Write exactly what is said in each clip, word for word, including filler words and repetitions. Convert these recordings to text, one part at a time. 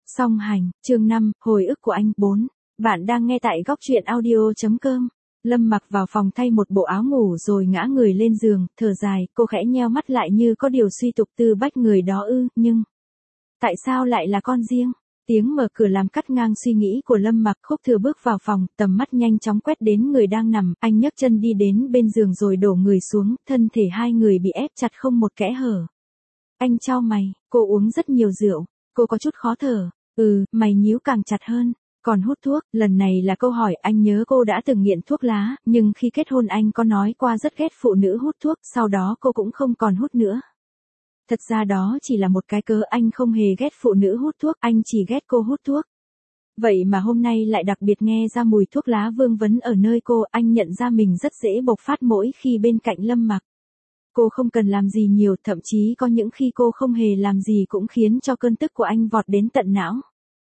Song hành, chương năm, hồi ức của anh, bốn. Bạn đang nghe tại góc truyện audio.com. Lâm Mặc vào phòng thay một bộ áo ngủ rồi ngã người lên giường, thở dài, cô khẽ nheo mắt lại như có điều suy tục Tư Bách người đó ư, nhưng... Tại sao lại là con riêng? Tiếng mở cửa làm cắt ngang suy nghĩ của Lâm Mặc. Khúc Thừa bước vào phòng, tầm mắt nhanh chóng quét đến người đang nằm, anh nhấc chân đi đến bên giường rồi đổ người xuống, thân thể hai người bị ép chặt không một kẽ hở. Anh chau mày, cô uống rất nhiều rượu, cô có chút khó thở. Ừ, mày nhíu càng chặt hơn. Còn hút thuốc, lần này là câu hỏi. Anh nhớ cô đã từng nghiện thuốc lá, nhưng khi kết hôn anh có nói qua rất ghét phụ nữ hút thuốc, sau đó cô cũng không còn hút nữa. Thật ra đó chỉ là một cái cớ, anh không hề ghét phụ nữ hút thuốc, anh chỉ ghét cô hút thuốc. Vậy mà hôm nay lại đặc biệt nghe ra mùi thuốc lá vương vấn ở nơi cô, anh nhận ra mình rất dễ bộc phát mỗi khi bên cạnh Lâm Mặc. Cô không cần làm gì nhiều, thậm chí có những khi cô không hề làm gì cũng khiến cho cơn tức của anh vọt đến tận não.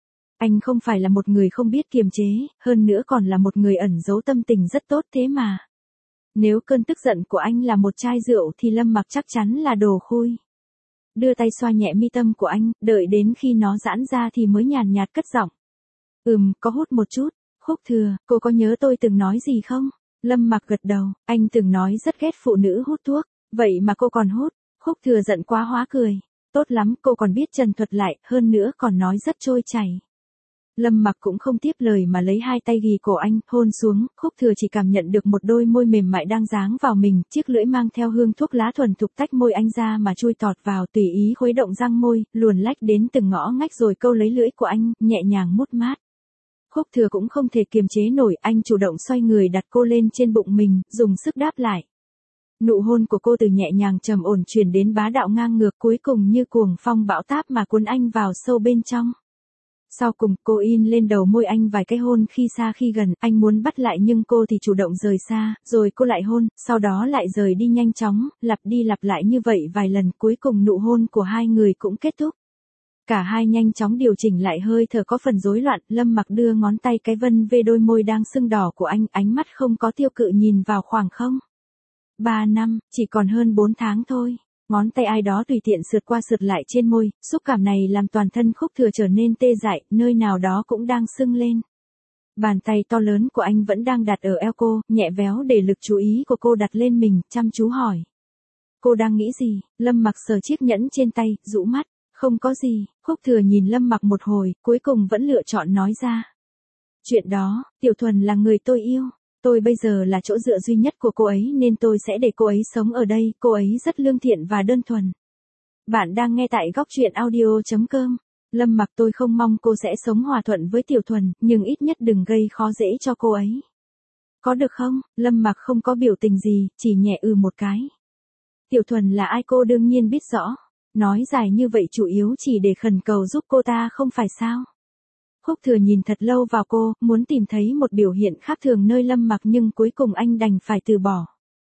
Anh không phải là một người không biết kiềm chế, hơn nữa còn là một người ẩn giấu tâm tình rất tốt thế mà. Nếu cơn tức giận của anh là một chai rượu thì Lâm Mặc chắc chắn là đồ khui. Đưa tay xoa nhẹ mi tâm của anh, đợi đến khi nó giãn ra thì mới nhàn nhạt cất giọng. Ừm, có hút một chút. Khúc Thừa, cô có nhớ tôi từng nói gì không? Lâm Mặc gật đầu, anh từng nói rất ghét phụ nữ hút thuốc, vậy mà cô còn hút. Khúc Thừa giận quá hóa cười. Tốt lắm, cô còn biết trần thuật lại, hơn nữa còn nói rất trôi chảy. Lâm Mặc cũng không tiếp lời mà lấy hai tay ghì cổ anh, hôn xuống. Khúc Thừa chỉ cảm nhận được một đôi môi mềm mại đang dáng vào mình, chiếc lưỡi mang theo hương thuốc lá thuần thục tách môi anh ra mà chui tọt vào, tùy ý khuấy động răng môi, luồn lách đến từng ngõ ngách rồi câu lấy lưỡi của anh, nhẹ nhàng mút mát. Khúc Thừa cũng không thể kiềm chế nổi, anh chủ động xoay người đặt cô lên trên bụng mình, dùng sức đáp lại. Nụ hôn của cô từ nhẹ nhàng trầm ổn truyền đến bá đạo ngang ngược, cuối cùng như cuồng phong bão táp mà cuốn anh vào sâu bên trong. Sau cùng, cô in lên đầu môi anh vài cái hôn khi xa khi gần, anh muốn bắt lại nhưng cô thì chủ động rời xa, rồi cô lại hôn, sau đó lại rời đi nhanh chóng, lặp đi lặp lại như vậy vài lần, cuối cùng nụ hôn của hai người cũng kết thúc. Cả hai nhanh chóng điều chỉnh lại hơi thở có phần rối loạn, Lâm Mặc đưa ngón tay cái vân về đôi môi đang sưng đỏ của anh, ánh mắt không có tiêu cự nhìn vào khoảng không. Ba năm, chỉ còn hơn bốn tháng thôi. Ngón tay ai đó tùy tiện sượt qua sượt lại trên môi, xúc cảm này làm toàn thân Khúc Thừa trở nên tê dại, nơi nào đó cũng đang sưng lên. Bàn tay to lớn của anh vẫn đang đặt ở eo cô, nhẹ véo để lực chú ý của cô đặt lên mình, chăm chú hỏi. Cô đang nghĩ gì? Lâm Mặc sờ chiếc nhẫn trên tay, rũ mắt. Không có gì. Khúc Thừa nhìn Lâm Mặc một hồi, cuối cùng vẫn lựa chọn nói ra. Chuyện đó, Tiểu Thuần là người tôi yêu. Tôi bây giờ là chỗ dựa duy nhất của cô ấy nên tôi sẽ để cô ấy sống ở đây, cô ấy rất lương thiện và đơn thuần. Bạn đang nghe tại góc truyện audio.com. Lâm Mặc, tôi không mong cô sẽ sống hòa thuận với Tiểu Thuần, nhưng ít nhất đừng gây khó dễ cho cô ấy. Có được không? Lâm Mặc không có biểu tình gì, chỉ nhẹ ừ một cái. Tiểu Thuần là ai cô đương nhiên biết rõ. Nói dài như vậy chủ yếu chỉ để khẩn cầu giúp cô ta không phải sao? Khúc Thừa nhìn thật lâu vào cô, muốn tìm thấy một biểu hiện khác thường nơi Lâm Mặc nhưng cuối cùng anh đành phải từ bỏ.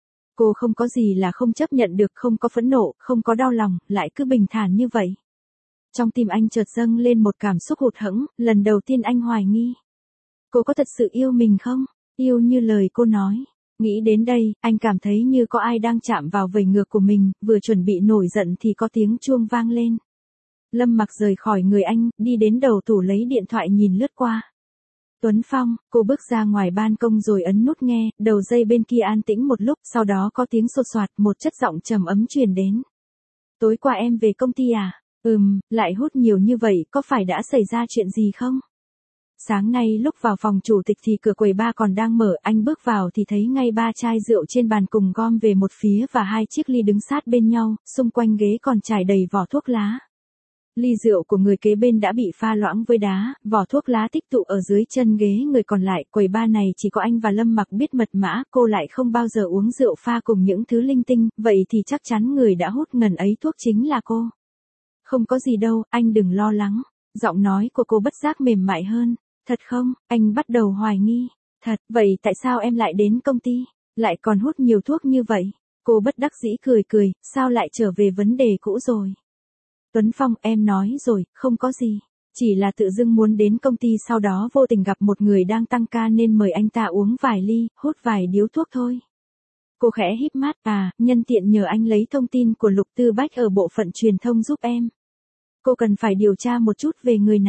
Cô không có gì là không chấp nhận được, không có phẫn nộ, không có đau lòng, lại cứ bình thản như vậy. Trong tim anh chợt dâng lên một cảm xúc hụt hẫng, lần đầu tiên anh hoài nghi. Cô có thật sự yêu mình không? Yêu như lời cô nói. Nghĩ đến đây, anh cảm thấy như có ai đang chạm vào vảy ngược của mình, vừa chuẩn bị nổi giận thì có tiếng chuông vang lên. Lâm Mặc rời khỏi người anh, đi đến đầu tủ lấy điện thoại nhìn lướt qua. Tuấn Phong, cô bước ra ngoài ban công rồi ấn nút nghe, đầu dây bên kia an tĩnh một lúc, sau đó có tiếng xột xoạt, một chất giọng trầm ấm truyền đến. Tối qua em về công ty à? Ừm, lại hút nhiều như vậy, có phải đã xảy ra chuyện gì không? Sáng nay lúc vào phòng chủ tịch thì cửa quầy bar còn đang mở, anh bước vào thì thấy ngay ba chai rượu trên bàn cùng gom về một phía và hai chiếc ly đứng sát bên nhau, xung quanh ghế còn trải đầy vỏ thuốc lá. Ly rượu của người kế bên đã bị pha loãng với đá, vỏ thuốc lá tích tụ ở dưới chân ghế người còn lại, quầy bar này chỉ có anh và Lâm Mặc biết mật mã, cô lại không bao giờ uống rượu pha cùng những thứ linh tinh, vậy thì chắc chắn người đã hút ngần ấy thuốc chính là cô. Không có gì đâu, anh đừng lo lắng. Giọng nói của cô bất giác mềm mại hơn. Thật không? Anh bắt đầu hoài nghi. Thật, vậy tại sao em lại đến công ty, lại còn hút nhiều thuốc như vậy? Cô bất đắc dĩ cười cười, sao lại trở về vấn đề cũ rồi? Tuấn Phong, em nói rồi, không có gì. Chỉ là tự dưng muốn đến công ty sau đó vô tình gặp một người đang tăng ca nên mời anh ta uống vài ly, hút vài điếu thuốc thôi. Cô khẽ híp mắt, à, nhân tiện nhờ anh lấy thông tin của Lục Tư Bách ở bộ phận truyền thông giúp em. Cô cần phải điều tra một chút về người này.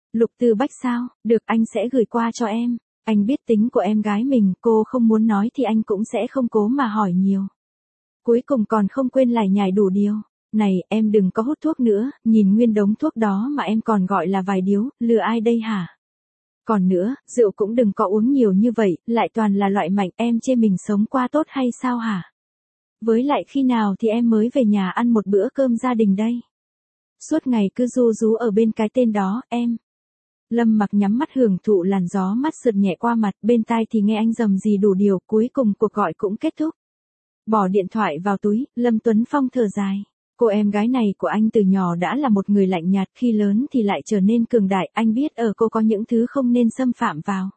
Lục Tư Bách sao, được anh sẽ gửi qua cho em. Anh biết tính của em gái mình, cô không muốn nói thì anh cũng sẽ không cố mà hỏi nhiều. Cuối cùng còn không quên lải nhải đủ điều. Này, em đừng có hút thuốc nữa, nhìn nguyên đống thuốc đó mà em còn gọi là vài điếu, lừa ai đây hả? Còn nữa, rượu cũng đừng có uống nhiều như vậy, lại toàn là loại mạnh, em chê mình sống qua tốt hay sao hả? Với lại khi nào thì em mới về nhà ăn một bữa cơm gia đình đây? Suốt ngày cứ ru rú ở bên cái tên đó, em. Lâm Mặc nhắm mắt hưởng thụ làn gió mát sượt nhẹ qua mặt, bên tai thì nghe anh rầm rì đủ điều, cuối cùng cuộc gọi cũng kết thúc. Bỏ điện thoại vào túi, Lâm Tuấn Phong thở dài. Cô em gái này của anh từ nhỏ đã là một người lạnh nhạt, khi lớn thì lại trở nên cường đại, anh biết ở cô có những thứ không nên xâm phạm vào.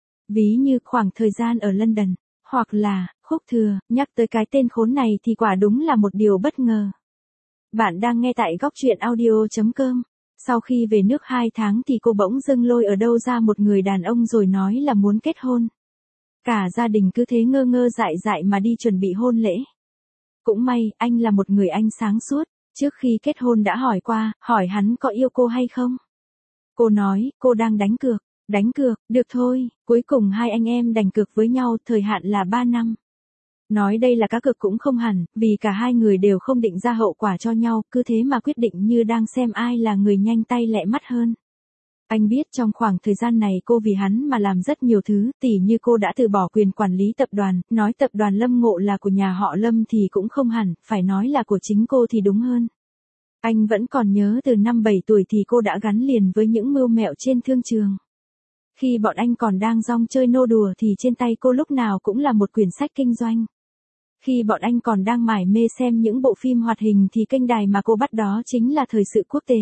Ví như khoảng thời gian ở London, hoặc là, Khúc Thừa, nhắc tới cái tên khốn này thì quả đúng là một điều bất ngờ. Bạn đang nghe tại góc truyện audio chấm com. Sau khi về nước hai tháng thì cô bỗng dưng lôi ở đâu ra một người đàn ông rồi nói là muốn kết hôn. Cả gia đình cứ thế ngơ ngơ dại dại mà đi chuẩn bị hôn lễ. Cũng may, anh là một người anh sáng suốt, trước khi kết hôn đã hỏi qua, hỏi hắn có yêu cô hay không. Cô nói, cô đang đánh cược, đánh cược, được thôi, cuối cùng hai anh em đành cược với nhau, thời hạn là ba năm. Nói đây là cá cược cũng không hẳn, vì cả hai người đều không định ra hậu quả cho nhau, cứ thế mà quyết định như đang xem ai là người nhanh tay lẹ mắt hơn. Anh biết trong khoảng thời gian này cô vì hắn mà làm rất nhiều thứ, tỉ như cô đã từ bỏ quyền quản lý tập đoàn, nói tập đoàn Lâm Ngộ là của nhà họ Lâm thì cũng không hẳn, phải nói là của chính cô thì đúng hơn. Anh vẫn còn nhớ từ năm bảy tuổi thì cô đã gắn liền với những mưu mẹo trên thương trường. Khi bọn anh còn đang rong chơi nô đùa thì trên tay cô lúc nào cũng là một quyển sách kinh doanh. Khi bọn anh còn đang mải mê xem những bộ phim hoạt hình thì kênh đài mà cô bắt đó chính là Thời sự Quốc tế.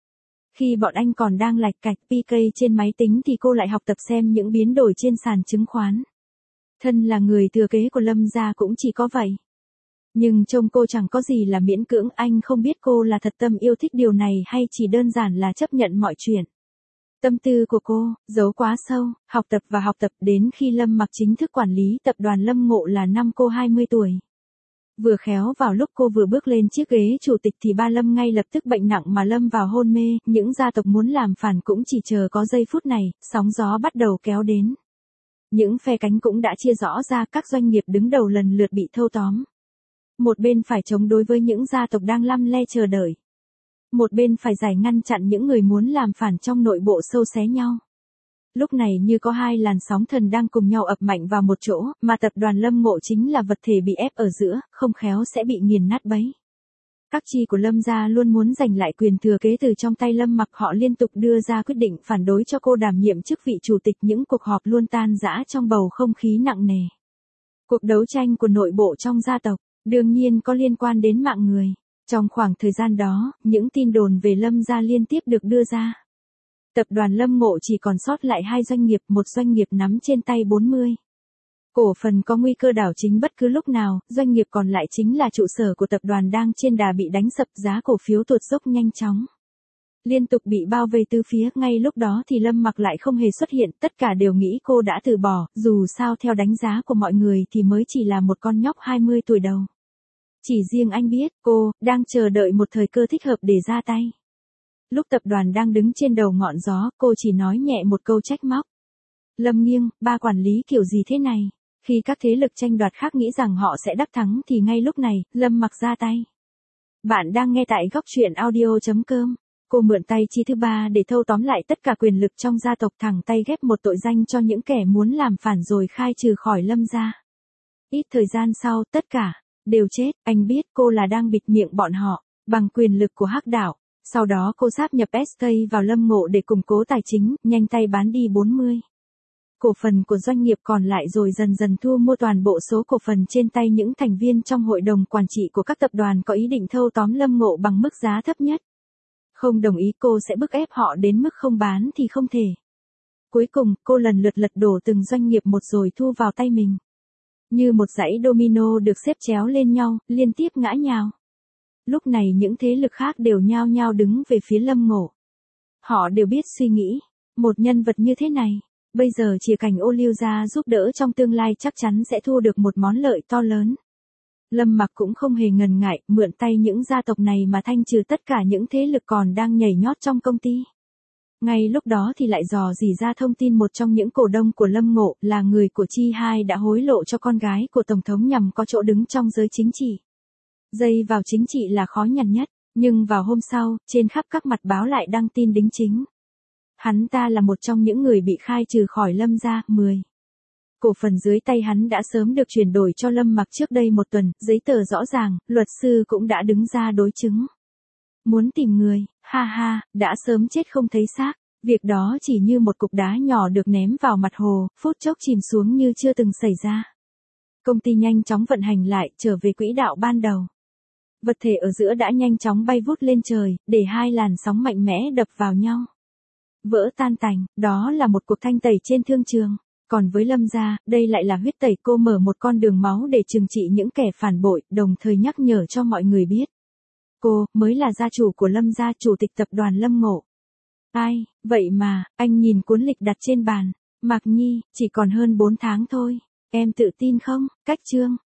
Khi bọn anh còn đang lạch cạch pê ca trên máy tính thì cô lại học tập xem những biến đổi trên sàn chứng khoán. Thân là người thừa kế của Lâm gia cũng chỉ có vậy. Nhưng trông cô chẳng có gì là miễn cưỡng, anh không biết cô là thật tâm yêu thích điều này hay chỉ đơn giản là chấp nhận mọi chuyện. Tâm tư của cô, giấu quá sâu, học tập và học tập đến khi Lâm Mặc chính thức quản lý tập đoàn Lâm Ngộ là năm cô hai mươi tuổi. Vừa khéo vào lúc cô vừa bước lên chiếc ghế chủ tịch thì ba Lâm ngay lập tức bệnh nặng mà lâm vào hôn mê, những gia tộc muốn làm phản cũng chỉ chờ có giây phút này, sóng gió bắt đầu kéo đến. Những phe cánh cũng đã chia rõ ra, các doanh nghiệp đứng đầu lần lượt bị thâu tóm. Một bên phải chống đối với những gia tộc đang lăm le chờ đợi. Một bên phải giải ngăn chặn những người muốn làm phản trong nội bộ sâu xé nhau. Lúc này như có hai làn sóng thần đang cùng nhau ập mạnh vào một chỗ, mà tập đoàn Lâm Ngộ chính là vật thể bị ép ở giữa, không khéo sẽ bị nghiền nát bấy. Các chi của Lâm gia luôn muốn giành lại quyền thừa kế từ trong tay Lâm Mặc, họ liên tục đưa ra quyết định phản đối cho cô đảm nhiệm chức vị chủ tịch, những cuộc họp luôn tan rã trong bầu không khí nặng nề. Cuộc đấu tranh của nội bộ trong gia tộc, đương nhiên có liên quan đến mạng người. Trong khoảng thời gian đó, những tin đồn về Lâm gia liên tiếp được đưa ra. Tập đoàn Lâm Ngộ chỉ còn sót lại hai doanh nghiệp, một doanh nghiệp nắm trên tay bốn mươi cổ phần có nguy cơ đảo chính bất cứ lúc nào, doanh nghiệp còn lại chính là trụ sở của tập đoàn đang trên đà bị đánh sập, giá cổ phiếu tuột dốc nhanh chóng. Liên tục bị bao vây từ phía, ngay lúc đó thì Lâm Mặc lại không hề xuất hiện, tất cả đều nghĩ cô đã từ bỏ, dù sao theo đánh giá của mọi người thì mới chỉ là một con nhóc hai mươi tuổi đầu. Chỉ riêng anh biết, cô, đang chờ đợi một thời cơ thích hợp để ra tay. Lúc tập đoàn đang đứng trên đầu ngọn gió, cô chỉ nói nhẹ một câu trách móc. Lâm Nghiêng, ba quản lý kiểu gì thế này? Khi các thế lực tranh đoạt khác nghĩ rằng họ sẽ đắc thắng thì ngay lúc này, Lâm Mặc ra tay. Bạn đang nghe tại góc truyện audio chấm com. Cô mượn tay chi thứ ba để thâu tóm lại tất cả quyền lực trong gia tộc, thẳng tay ghép một tội danh cho những kẻ muốn làm phản rồi khai trừ khỏi Lâm gia. Ít thời gian sau, tất cả đều chết, anh biết cô là đang bịt miệng bọn họ bằng quyền lực của Hắc Đạo. Sau đó cô sáp nhập ét ca vào Lâm Ngộ để củng cố tài chính, nhanh tay bán đi bốn mươi cổ phần của doanh nghiệp còn lại rồi dần dần thu mua toàn bộ số cổ phần trên tay những thành viên trong hội đồng quản trị của các tập đoàn có ý định thâu tóm Lâm Ngộ bằng mức giá thấp nhất. Không đồng ý cô sẽ bức ép họ đến mức không bán thì không thể. Cuối cùng, cô lần lượt lật đổ từng doanh nghiệp một rồi thu vào tay mình. Như một dãy domino được xếp chéo lên nhau, liên tiếp ngã nhào. Lúc này những thế lực khác đều nhao nhao đứng về phía Lâm Ngộ. Họ đều biết suy nghĩ, một nhân vật như thế này, bây giờ chỉ cảnh ô liu ra giúp đỡ trong tương lai chắc chắn sẽ thu được một món lợi to lớn. Lâm Mặc cũng không hề ngần ngại, mượn tay những gia tộc này mà thanh trừ tất cả những thế lực còn đang nhảy nhót trong công ty. Ngay lúc đó thì lại dò dỉ ra thông tin một trong những cổ đông của Lâm Ngộ là người của Chi hai đã hối lộ cho con gái của Tổng thống nhằm có chỗ đứng trong giới chính trị. Dây vào chính trị là khó nhằn nhất, nhưng vào hôm sau, trên khắp các mặt báo lại đăng tin đính chính. Hắn ta là một trong những người bị khai trừ khỏi Lâm gia. mười. Cổ phần dưới tay hắn đã sớm được chuyển đổi cho Lâm Mặc trước đây một tuần, giấy tờ rõ ràng, luật sư cũng đã đứng ra đối chứng. Muốn tìm người, ha ha, đã sớm chết không thấy xác. Việc đó chỉ như một cục đá nhỏ được ném vào mặt hồ, phút chốc chìm xuống như chưa từng xảy ra. Công ty nhanh chóng vận hành lại, trở về quỹ đạo ban đầu. Vật thể ở giữa đã nhanh chóng bay vút lên trời, để hai làn sóng mạnh mẽ đập vào nhau. Vỡ tan tành, đó là một cuộc thanh tẩy trên thương trường. Còn với Lâm gia, đây lại là huyết tẩy. Cô mở một con đường máu để trừng trị những kẻ phản bội, đồng thời nhắc nhở cho mọi người biết. Cô, mới là gia chủ của Lâm gia, chủ tịch tập đoàn Lâm Ngộ. Ai, vậy mà, anh nhìn cuốn lịch đặt trên bàn. Mạc Nhi, chỉ còn hơn bốn tháng thôi. Em tự tin không? Cách chương.